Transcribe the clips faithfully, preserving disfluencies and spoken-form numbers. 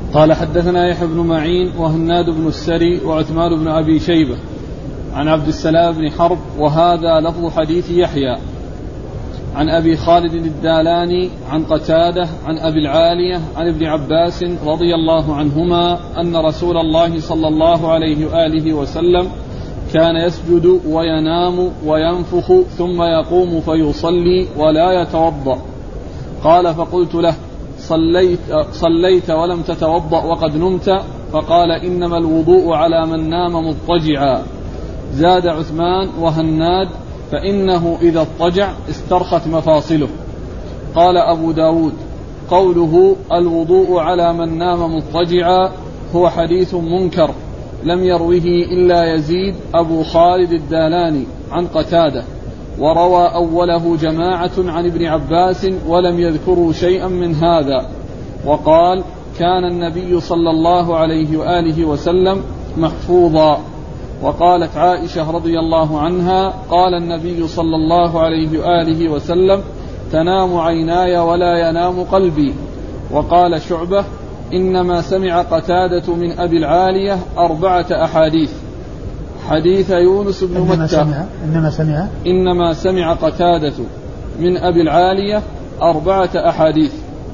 قال حدثنا يحيى بن معين وهناد بن السري وعثمان بن أبي شيبة عن عبد السلام بن حرب وهذا لفظ حديث يحيى عن أبي خالد الدالاني عن قتادة عن أبي العالية عن ابن عباس رضي الله عنهما أن رسول الله صلى الله عليه وآله وسلم كان يسجد وينام وينفخ ثم يقوم فيصلي ولا يتوضأ. قال فقلت له صليت, صليت ولم تتوضأ وقد نمت؟ فقال إنما الوضوء على من نام مضطجعا. زاد عثمان وهناد فإنه إذا اضطجع استرخت مفاصله. قال أبو داود قوله الوضوء على من نام مضطجعا هو حديث منكر لم يروه إلا يزيد أبو خالد الدالاني عن قتادة، وروى أوله جماعة عن ابن عباس ولم يذكروا شيئا من هذا. وقال كان النبي صلى الله عليه وآله وسلم محفوظا. وقالت عائشة رضي الله عنها قال النبي صلى الله عليه وآله وسلم تنام عيناي ولا ينام قلبي. وقال شعبة إنما سمع قتادة من أبي العالية أربعة أحاديث. حديث يونس بن إنما متى سمع إنما سمع إنما سمع قتادة من أبي العالية أربعة أحاديث.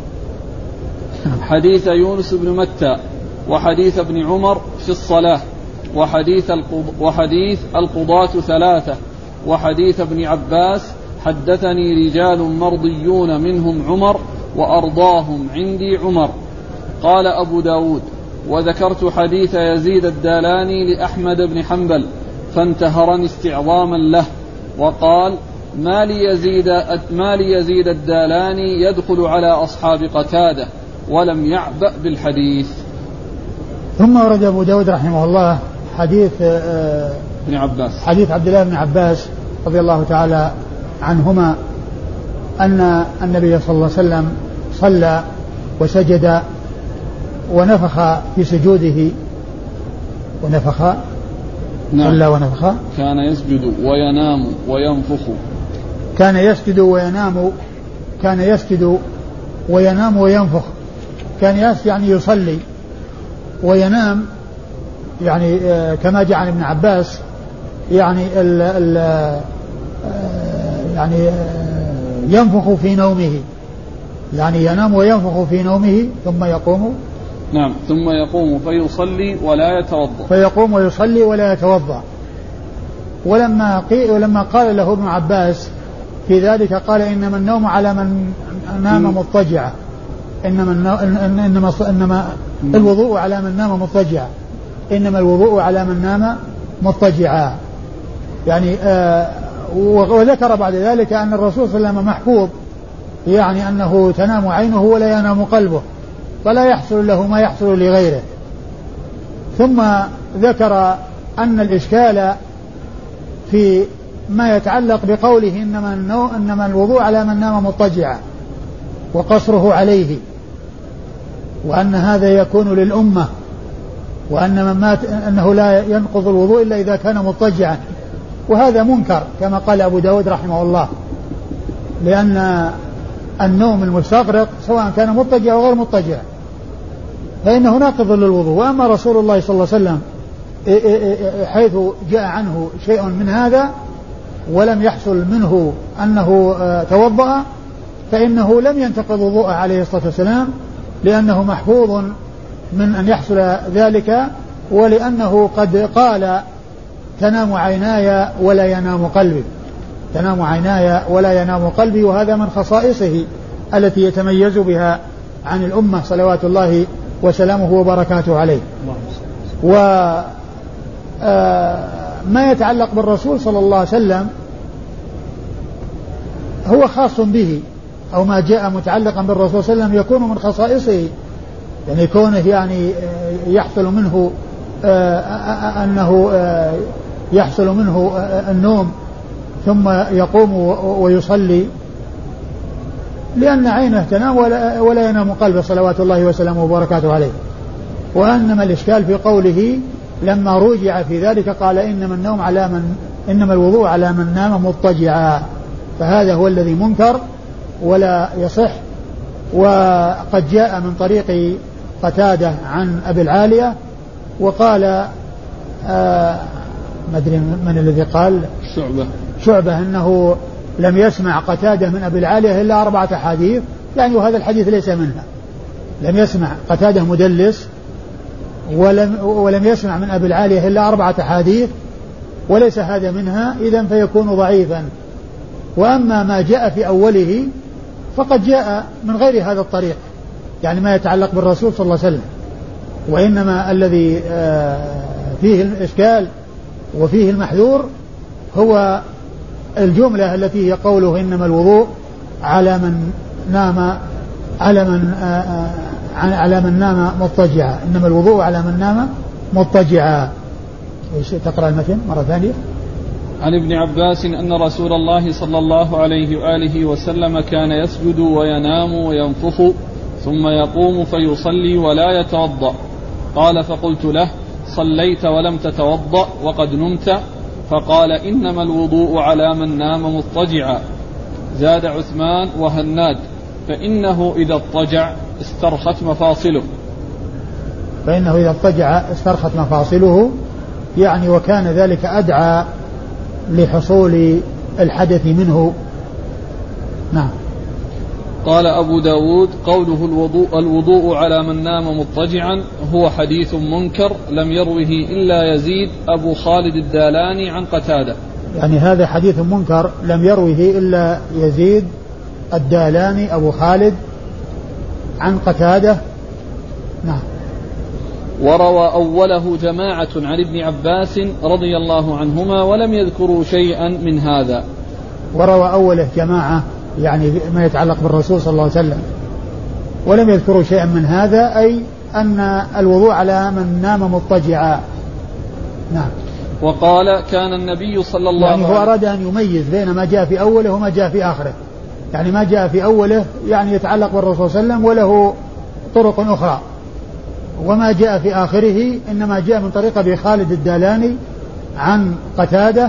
حديث يونس بن متى وحديث ابن عمر في الصلاة وحديث, وحديث القضاة ثلاثة وحديث ابن عباس حدثني رجال مرضيون منهم عمر وأرضاهم عندي عمر. قال أبو داود وذكرت حديث يزيد الدالاني لأحمد بن حنبل فانتهرني استعظاما له. وقال ما لي يزيد, ما لي يزيد الدالاني يدخل على أصحاب قتادة ولم يعبأ بالحديث. ثم ورد أبو داود رحمه الله حديث ابن عباس حديث عبد الله بن عباس رضي الله تعالى عنهما أن النبي صلى الله عليه وسلم صلى وسجد ونفخ في سجوده ونفخ نعم. صلى ونفخ كان يسجد وينام وينفخ كان يسجد وينام كان يسجد وينام وينفخ كان يسجد يعني يصلي وينام يعني كما جاء عن ابن عباس يعني ال ال يعني ينفخ في نومه يعني ينام وينفخ في نومه ثم يقوم نعم ثم يقوم فيصلي ولا يتوضأ فيقوم ويصلي ولا يتوضأ. ولما قيل ولما قال له ابن عباس في ذلك قال إنما النوم على من نام مضطجعا إنما النو... إنما إنما الوضوء على من نام مضطجعا إنما الوضوء على من نام مضطجعا يعني آه وذكر بعد ذلك أن الرسول صلى الله عليه وسلم محفوظ يعني أنه تنام عينه ولا ينام قلبه فلا يحصل له ما يحصل لغيره. ثم ذكر أن الإشكال في ما يتعلق بقوله إنما, النو... إنما الوضوء على من نام مضطجعا وقصره عليه وأن هذا يكون للأمة وأن من مات أنه لا ينقض الوضوء إلا إذا كان مضطجعا وهذا منكر كما قال أبو داود رحمه الله لأن النوم المستغرق سواء كان مضطجع أو غير مضطجع فإنه ناقض للوضوء. وأما رسول الله صلى الله عليه وسلم حيث جاء عنه شيء من هذا ولم يحصل منه أنه توضأ فإنه لم ينتقض وضوءه عليه الصلاة والسلام لأنه محفوظ من أن يحصل ذلك ولأنه قد قال تنام عيناي ولا ينام قلبي تنام عيناي ولا ينام قلبي وهذا من خصائصه التي يتميز بها عن الأمة صلوات الله وسلامه وبركاته عليه. وما يتعلق بالرسول صلى الله عليه وسلم هو خاص به أو ما جاء متعلقا بالرسول صلى الله عليه وسلم يكون من خصائصه يعني كونه يعني يحصل منه أنه يحصل منه النوم ثم يقوم ويصلي لأن عينه تنام ولا, ولا ينام قلبه صلوات الله وسلامه وبركاته عليه. وأنما الإشكال في قوله لما رجع في ذلك قال إنما النوم على من إنما الوضوء على من نام مضطجعا فهذا هو الذي منكر ولا يصح. وقد جاء من طريق قتادة عن أبي العالية، وقال آه ما أدري من الذي قال شعبة شعبة أنه لم يسمع قتادة من أبي العالية إلا أربعة أحاديث، يعني وهذا الحديث ليس منها. لم يسمع قتادة مدلس ولم, ولم يسمع من أبي العالية إلا أربعة أحاديث وليس هذا منها، إذن فيكون ضعيفا. وأما ما جاء في أوله فقد جاء من غير هذا الطريق، يعني ما يتعلق بالرسول صلى الله عليه وسلم. وإنما الذي فيه الإشكال وفيه المحذور هو الجملة التي هي قوله إنما الوضوء على من نام على من على من نام مضطجعا، إنما الوضوء على من نام مضطجعا. ايش تقرأ المتن مرة ثانية؟ عن ابن عباس أن رسول الله صلى الله عليه وآله وسلم كان يسجد وينام وينفخ ثم يقوم فيصلي ولا يتوضأ. قال فقلت له صليت ولم تتوضأ وقد نمت؟ فقال إنما الوضوء على من نام مضطجعا. زاد عثمان وهناد فإنه إذا اضطجع استرخت مفاصله فإنه إذا اضطجع استرخت مفاصله، يعني وكان ذلك أدعى لحصول الحدث منه. نعم. قال أبو داود قوله الوضوء, الوضوء على من نام مضطجعا هو حديث منكر لم يروه إلا يزيد أبو خالد الدالاني عن قتادة. يعني هذا حديث منكر لم يروه إلا يزيد الدالاني أبو خالد عن قتادة. نعم. وروى أوله جماعة عن ابن عباس رضي الله عنهما ولم يذكروا شيئا من هذا. وروى أوله جماعة يعني ما يتعلق بالرسول صلى الله عليه وسلم ولم يذكروا شيئا من هذا، أي أن الوضوء على من نام مضطجعا. نعم. وقال كان النبي صلى الله عليه وسلم يعني هو أراد أن يميز بين ما جاء في أوله وما جاء في آخره، يعني ما جاء في أوله يعني يتعلق بالرسول صلى الله عليه وسلم وله طرق أخرى، وما جاء في آخره إنما جاء من طريق أبي خالد الدالاني عن قتادة،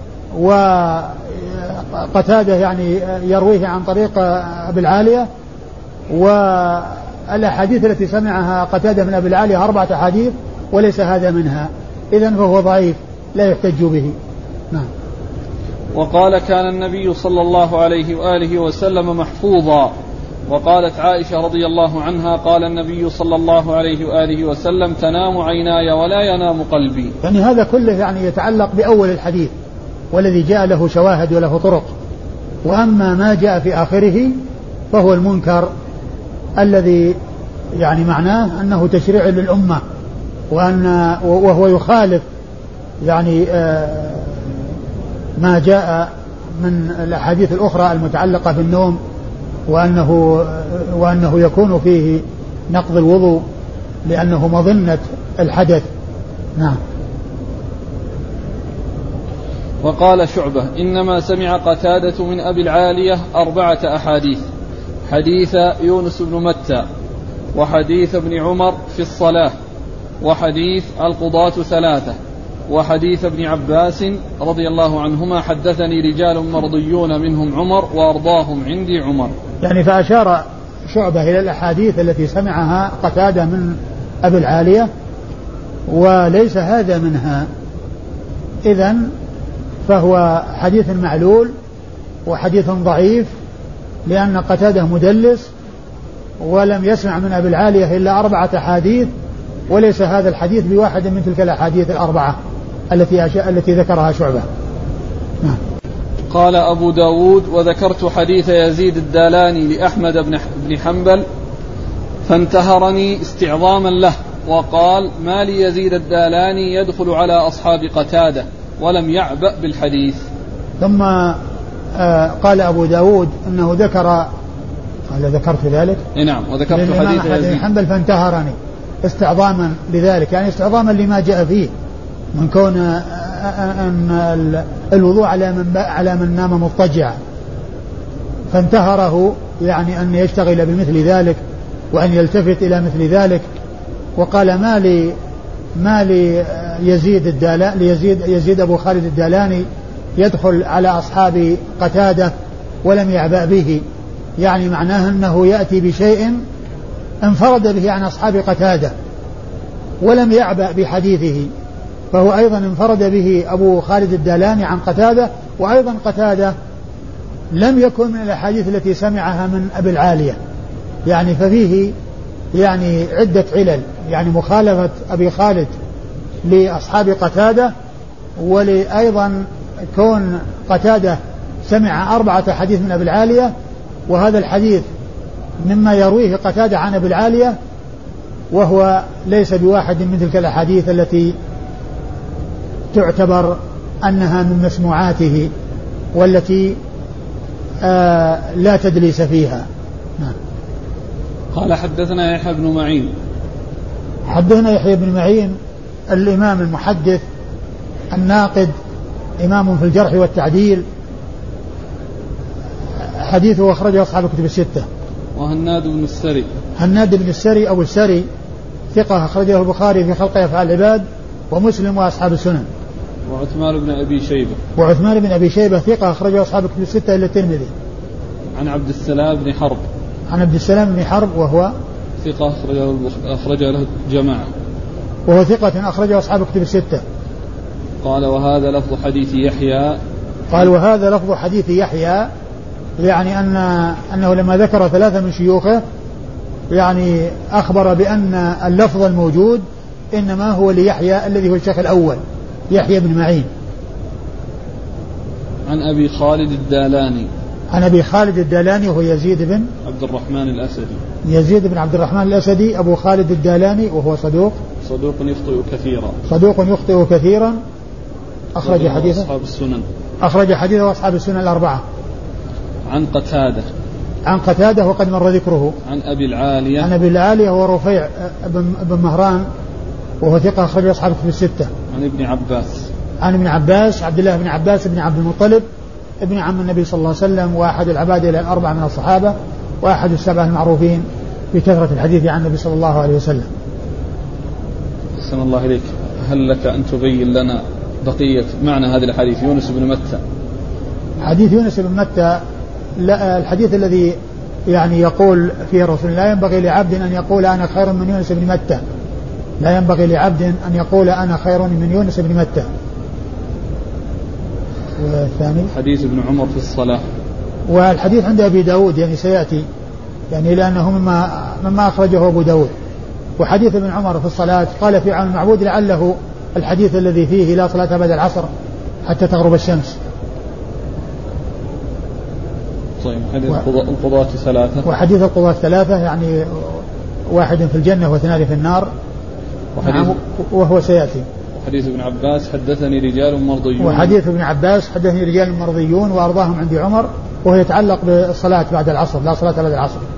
وقتادة يعني يرويه عن طريق أبي العالية، والأحاديث التي سمعها قتادة من أبي العالية أربعة أحاديث وليس هذا منها، إذن فهو ضعيف لا يحتج به. نعم. وقال كان النبي صلى الله عليه وآله وسلم محفوظا. وقالت عائشة رضي الله عنها قال النبي صلى الله عليه وآله وسلم تنام عيناي ولا ينام قلبي. يعني هذا كله يعني يتعلق بأول الحديث والذي جاء له شواهد وله طرق، وأما ما جاء في آخره فهو المنكر الذي يعني معناه أنه تشريع للأمة، وأن وهو يخالف يعني ما جاء من الأحاديث الأخرى المتعلقة بالنوم، وأنه, وأنه يكون فيه نقض الوضوء لأنه مظنة الحدث. نعم. وقال شعبة إنما سمع قتادة من أبي العالية أربعة أحاديث: حديث يونس بن متى، وحديث ابن عمر في الصلاة، وحديث القضاة ثلاثة، وحديث ابن عباس رضي الله عنهما حدثني رجال مرضيون منهم عمر وأرضاهم عندي عمر. يعني فأشار شعبة إلى الأحاديث التي سمعها قتادة من أبي العالية وليس هذا منها، إذن فهو حديث معلول وحديث ضعيف لأن قتادة مدلس ولم يسمع من أبي العالية إلا أربعة أحاديث، وليس هذا الحديث بواحد من تلك الأحاديث الأربعة التي التي ذكرها شعبة. نعم. قال أبو داود وذكرت حديث يزيد الدالاني لأحمد بن حنبل فانتهرني استعظاما له، وقال ما لي يزيد الدالاني يدخل على أصحاب قتادة، ولم يعبأ بالحديث. ثم آه قال أبو داود أنه ذكر قال ذكرت ذلك نعم وذكرت حديث يزيد بن حنبل فانتهرني استعظاما لذلك، يعني استعظاما لما جاء فيه من كون أن الوضوء على من على من نام مضطجعا، فانتهره يعني أن يشتغل بمثل ذلك وأن يلتفت إلى مثل ذلك. وقال ما لي ما لي يزيد الدالاني ليزيد يزيد أبو خالد الدالاني يدخل على أصحاب قتادة ولم يعبأ به، يعني معناه أنه يأتي بشيء انفرد به عن أصحاب قتادة ولم يعبأ بحديثه، فهو أيضا انفرد به أبو خالد الدالاني عن قتادة، وأيضا قتادة لم يكن من الأحاديث التي سمعها من أبي العالية، يعني ففيه يعني عدة علل، يعني مخالفة أبي خالد لأصحاب قتادة، ولأيضا كون قتادة سمع أربعة حديث من أبي العالية، وهذا الحديث مما يرويه قتادة عن أبي العالية، وهو ليس بواحد من تلك الأحاديث التي تعتبر أنها من مسموعاته والتي آه لا تدليس فيها. نعم. قال حدثنا يحيى بن معين. حدثنا يحيى بن معين الإمام المحدث الناقد، إمام في الجرح والتعديل، حديثه أخرجه أصحاب الكتب الستة. وهناد بن السري. هناد بن السري أبو السري ثقة، أخرجه البخاري في خلق أفعال العباد ومسلم وأصحاب السنن. وعثمان بن أبي شيبة. وعثمان بن أبي شيبة ثقة، أخرجه أصحاب الكتب الستة إلا الترمذي. عن عبد السلام بن حرب. عن عبد السلام بن حرب وهو ثقة، أخرجه أخرجه له جماعة. وهو ثقة أخرجه أصحاب الكتب الستة. قال وهذا لفظ حديث يحيى. قال وهذا لفظ حديث يحيى، يعني أن أنه لما ذكر ثلاثة من شيوخه يعني أخبر بأن اللفظ الموجود إنما هو ليحيى الذي هو الشيخ الأول يحيى بن معين. عن أبي خالد الدالاني. عن أبي خالد الدالاني وهو يزيد بن عبد الرحمن الأسدي. يزيد بن عبد الرحمن الأسدي أبو خالد الدالاني، وهو صدوق صدوق يخطئ كثيرا. صدوق يخطئ كثيرا. أخرج حديثه أصحاب السنن. أخرج حديثه أصحاب السنن الأربعة. عن قتادة. عن قتادة وقد مر ذكره. عن أبي العالية. عن أبي العالية هو رفيع بن مهران وهو ثقة، أخرج أصحاب الكتب الستة. عن ابن عباس. عن ابن عباس عبد الله بن عباس بن عبد المطلب ابن عم النبي صلى الله عليه وسلم، وأحد العبادة الأربعة من الصحابة، وأحد السبعة المعروفين بكثرة الحديث عن النبي صلى الله عليه وسلم. أحسن الله إليك. هل لك أن تبين لنا بقية معنى هذه الحديث يونس بن متى؟ حديث يونس بن متى الحديث الذي يعني يقول فيه الرسول لا ينبغي لعبد أن يقول أنا خير من يونس بن متى، لا ينبغي لعبد أن يقول أنا خير من يونس بن متى. والثاني حديث ابن عمر في الصلاة. والحديث عند أبي داود يعني سيأتي، يعني لأنه مما, مما أخرجه أبو داود. وحديث ابن عمر في الصلاة قال في عون المعبود لعله الحديث الذي فيه لا صلاة بعد العصر حتى تغرب الشمس. طيب حديث و... القضاة ثلاثة. وحديث القضاة ثلاثة يعني واحد في الجنة واثنان في النار، وحديث... وهو سيأتي. حديث ابن عباس حدثني رجال مرضيون. وحديث ابن عباس حدثني رجال مرضيون وأرضاهم عندي عمر، وهو يتعلق بالصلاة بعد العصر، لا صلاة بعد العصر.